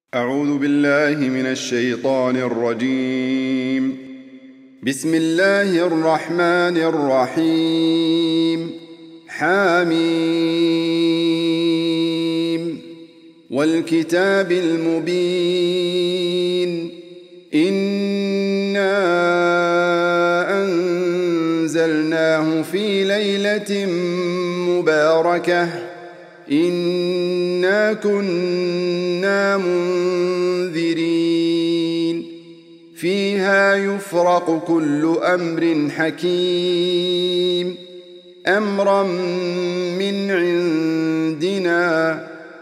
أعوذ بالله من الشيطان الرجيم. بسم الله الرحمن الرحيم. حميم والكتاب المبين. إنا أنزلناه في ليلة مباركة إنا كنا منذرين فيها يفرق كل أمر حكيم أمرا من عندنا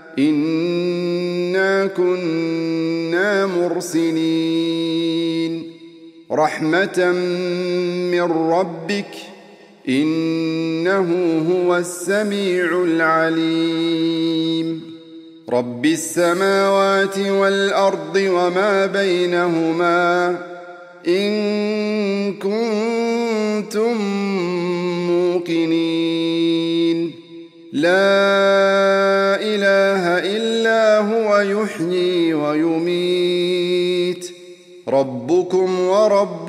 إنا كنا مرسلين رحمة من ربك إنه هو السميع العليم. رب السماوات والأرض وما بينهما إن كنتم موقنين. لا إله إلا هو يحيي ويميت ربكم ورب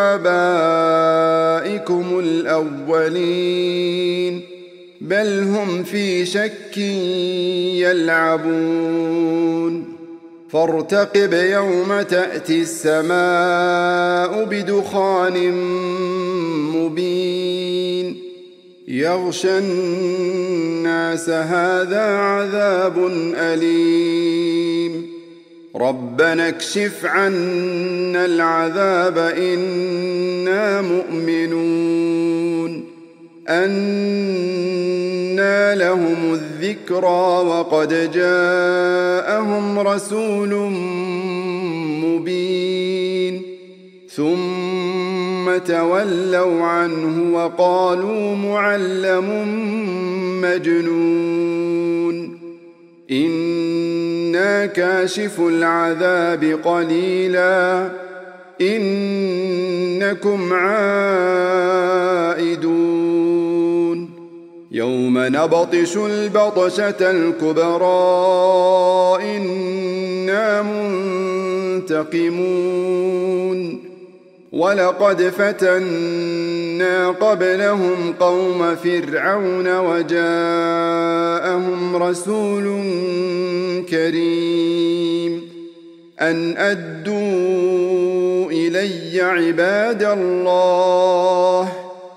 آبائكم الأولين بل هم في شك يلعبون. فارتقب يوم تأتي السماء بدخان مبين يغشى الناس هذا عذاب أليم ربنا اكشف عنا العذاب إنا مؤمنون. أنى لهم الذكرى وقد جاءهم رسول مبين ثم تولوا عنه وقالوا معلم مجنون. إنا كاشف العذاب قليلا إنكم عائدون. يوم نبطش البطشة الكبرى إنا منتقمون. ولقد فتنا قبلهم قوم فرعون وجاءهم رسول كريم أن أدوا إلي عباد الله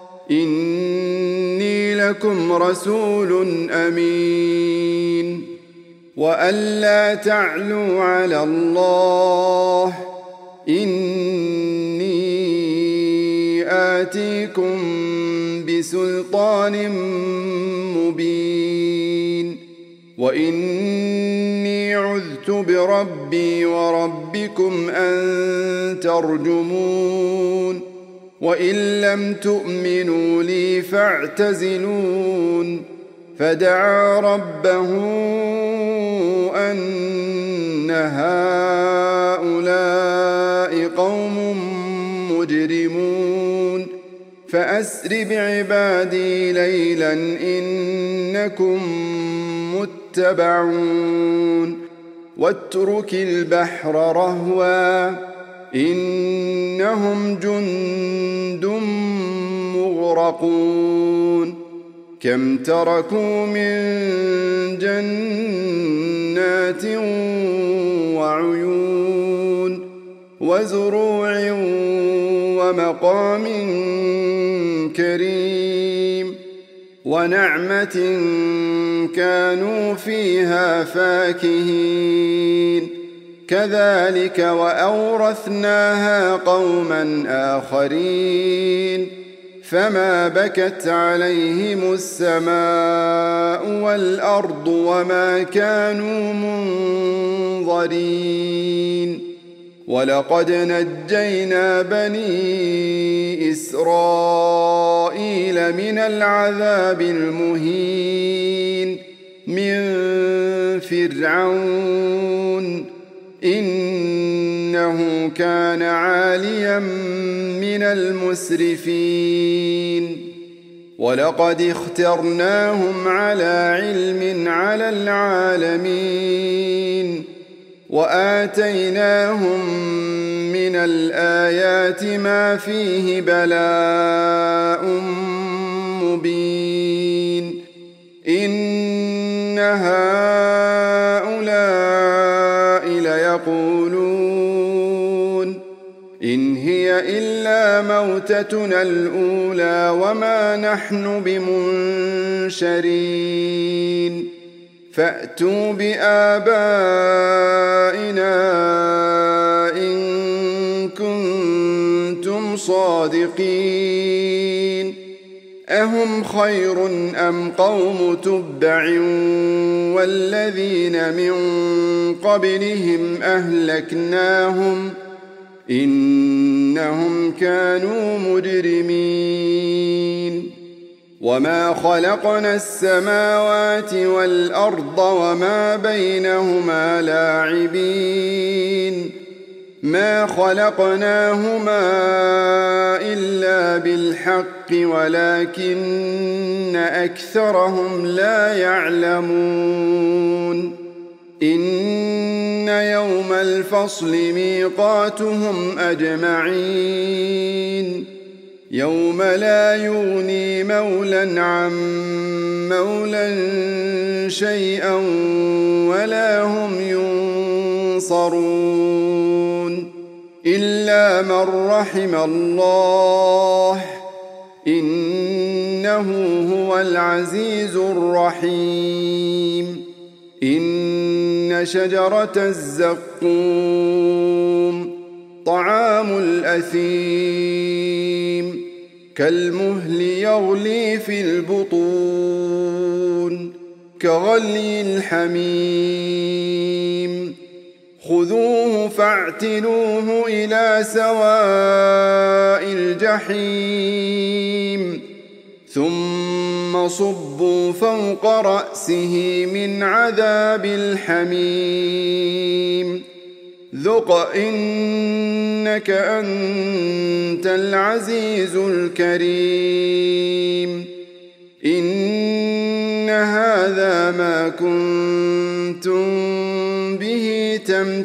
إني لكم رسول أمين وأن لا تعلوا على الله إني آتيكم بسلطان مبين وإني عذت بربي وربكم أن ترجمون وإن لم تؤمنوا لي فاعتزلون. فدعا ربه أن هؤلاء قوم مجرمون فأسر بعبادي ليلا إنكم متبعون. واترك البحر رهوا إنهم جند مغرقون. كم تركوا من جنات وعيون وزروع ومقام كريم ونعمة كانوا فيها فاكهين كذلك وأورثناها قوما آخرين فما بكت عليهم السماء والأرض وما كانوا منظرين. ولقد نجينا بني إسرائيل من العذاب المهين من فرعون إنه كان عاليا من المسرفين. ولقد اخترناهم على علم على العالمين وآتيناهم من الآيات ما فيه بلاء مبين إن هؤلاء ليقولون إن هي إلا موتتنا الأولى وما نحن بمنشرين فأتوا بآبائنا إن كنتم صادقين أهم خير أم قوم تبع والذين من قبلهم أهلكناهم إنهم كانوا مجرمين وما خلقنا السماوات والأرض وما بينهما لاعبين ما خلقناهما إلا بالحق ولكن أكثرهم لا يعلمون إن يوم الفصل ميقاتهم أجمعين يوم لا يغني مولى عن مولى شيئا ولا هم ينصرون إلا من رحم الله إنه هو العزيز الرحيم إن شجرة الزقوم طعام الأثيم كالمهل يغلي في البطون كغلي الحميم خذوه فاعتلوه إلى سواء الجحيم ثم صبوا فوق رأسه من عذاب الحميم ذق إنك أنت العزيز الكريم إن هذا ما كنتم به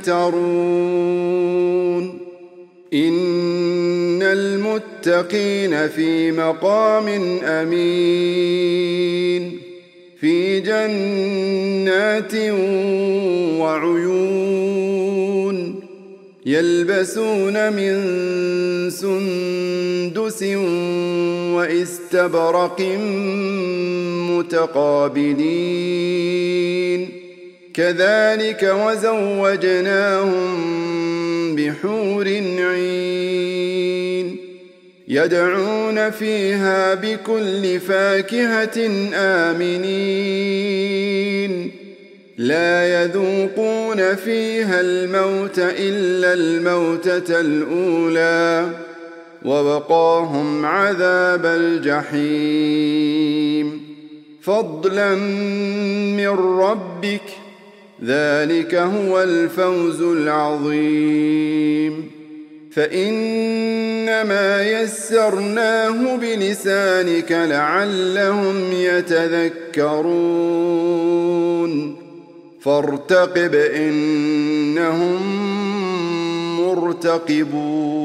تمترون إن المتقين في مقام أمين في جنات وعيون يلبسون من سندس واستبرق متقابلين كذلك وزوجناهم بحور عين يدعون فيها بكل فاكهة آمنين لا يذوقون فيها الموت إلا الموتة الأولى ووقاهم عذاب الجحيم فضلا من ربك ذلك هو الفوز العظيم فإنما يسرناه بلسانك لعلهم يتذكرون فارتقب إنهم مرتقبون